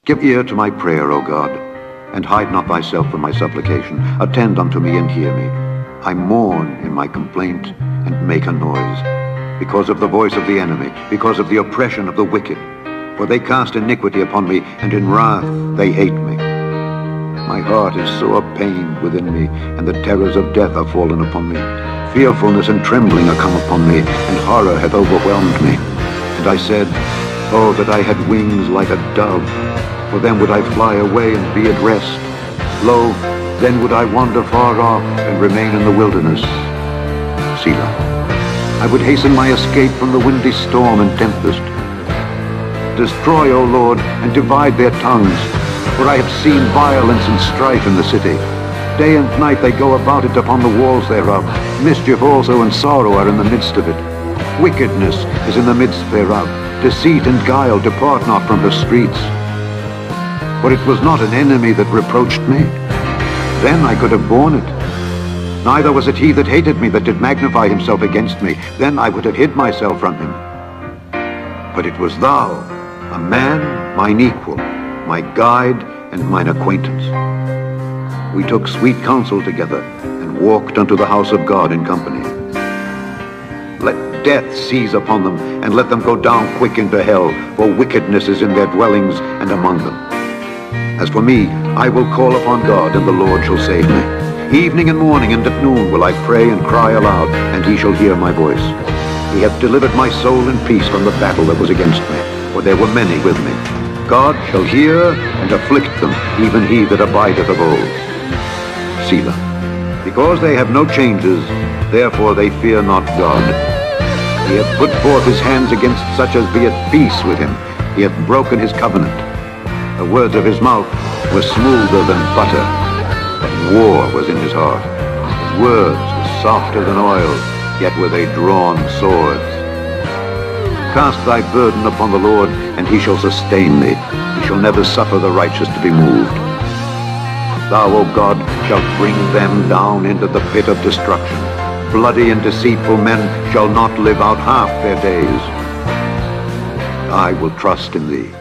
Give ear to my prayer, O God, and hide not thyself from my supplication. Attend unto me and hear me. I mourn in my complaint and make a noise, because of the voice of the enemy, because of the oppression of the wicked. For they cast iniquity upon me, and in wrath they hate me. My heart is sore pained within me, and the terrors of death are fallen upon me. Fearfulness and trembling are come upon me, and horror hath overwhelmed me. And I said, Oh, that I had wings like a dove, for then would I fly away and be at rest. Lo, then would I wander far off and remain in the wilderness. Selah. I would hasten my escape from the windy storm and tempest. Destroy, O Lord, and divide their tongues, for I have seen violence and strife in the city. Day and night they go about it upon the walls thereof. Mischief also and sorrow are in the midst of it. Wickedness is in the midst thereof. Deceit and guile depart not from the streets. For it was not an enemy that reproached me. Then I could have borne it. Neither was it he that hated me that did magnify himself against me. Then I would have hid myself from him. But it was thou, a man, mine equal, my guide, and mine acquaintance. We took sweet counsel together, and walked unto the house of God in company. Let death seize upon them, and let them go down quick into hell, for wickedness is in their dwellings and among them. As for me, I will call upon God, and the Lord shall save me. Evening and morning and at noon will I pray and cry aloud, and he shall hear my voice. He hath delivered my soul in peace from the battle that was against me, for there were many with me. God shall hear and afflict them, even he that abideth of old. Selah. Because they have no changes, therefore they fear not God. He hath put forth his hands against such as be at peace with him. He hath broken his covenant. The words of his mouth were smoother than butter, but war was in his heart. His words were softer than oil, yet were they drawn swords. Cast thy burden upon the Lord, and he shall sustain thee. He shall never suffer the righteous to be moved. Thou, O God, shalt bring them down into the pit of destruction. Bloody and deceitful men shall not live out half their days. I will trust in thee.